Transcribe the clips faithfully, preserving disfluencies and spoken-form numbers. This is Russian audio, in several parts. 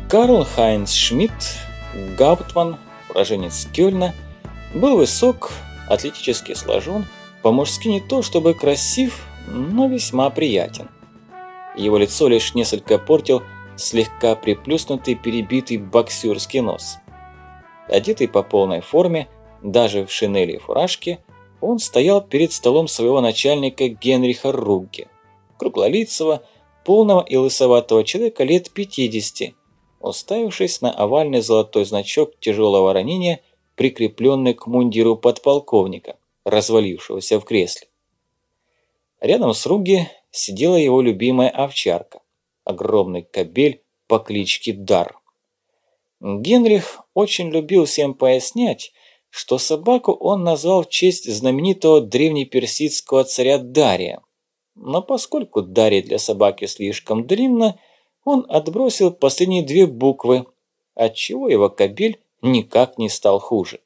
Карл Хайнц Шмидт, гауптман, уроженец Кёльна, был высок, атлетически сложен, по-мужски не то чтобы красив, но весьма приятен. Его лицо лишь несколько портил слегка приплюснутый перебитый боксерский нос. Одетый по полной форме, даже в шинели и фуражке, он стоял перед столом своего начальника Генриха Ругге, круглолицего, полного и лысоватого человека лет пятидесяти, уставившись на овальный золотой значок тяжелого ранения, прикрепленный к мундиру подполковника, развалившегося в кресле. Рядом с Ругге сидела его любимая овчарка, огромный кобель по кличке Дар. Генрих очень любил всем пояснять, что собаку он назвал в честь знаменитого древнеперсидского царя Дария. Но поскольку Дарий для собаки слишком длинно, он отбросил последние две буквы, отчего его кобель никак не стал хуже.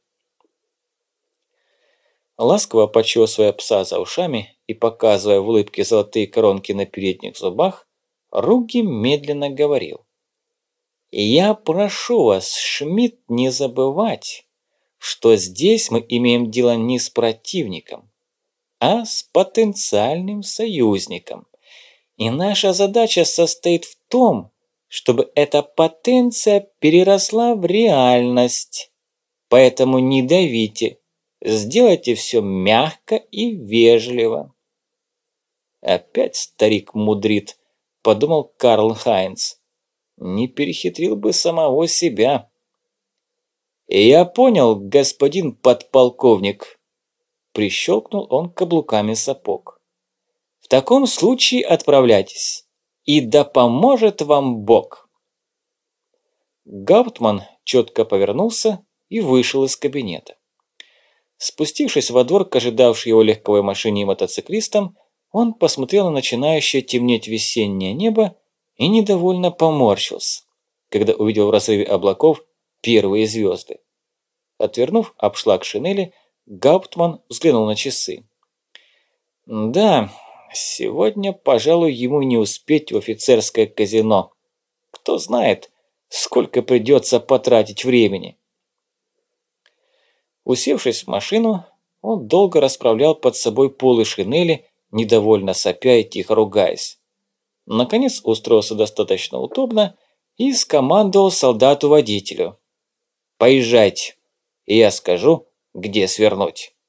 Ласково почесывая пса за ушами и показывая в улыбке золотые коронки на передних зубах, Ругге медленно говорил: «Я прошу вас, Шмидт, не забывать, что здесь мы имеем дело не с противником, а с потенциальным союзником. И наша задача состоит в том, чтобы эта потенция переросла в реальность. Поэтому не давите, сделайте все мягко и вежливо». «Опять старик мудрит», – подумал Карл Хайнц. «Не перехитрил бы самого себя». «Я понял, господин подполковник», – прищелкнул он каблуками сапог. «В таком случае отправляйтесь, и да поможет вам Бог». Гауптман четко повернулся и вышел из кабинета. Спустившись во двор к ожидавшей его легковой машине и мотоциклистам, он посмотрел на начинающее темнеть весеннее небо и недовольно поморщился, когда увидел в разрыве облаков первые звезды. Отвернув обшлаг шинели, Гауптман взглянул на часы. Да, сегодня, пожалуй, ему не успеть в офицерское казино. Кто знает, сколько придется потратить времени. Усевшись в машину, он долго расправлял под собой полы шинели, недовольно сопя и тихо ругаясь. Наконец устроился достаточно удобно и скомандовал солдату-водителю: «Поезжайте, и я скажу, где свернуть».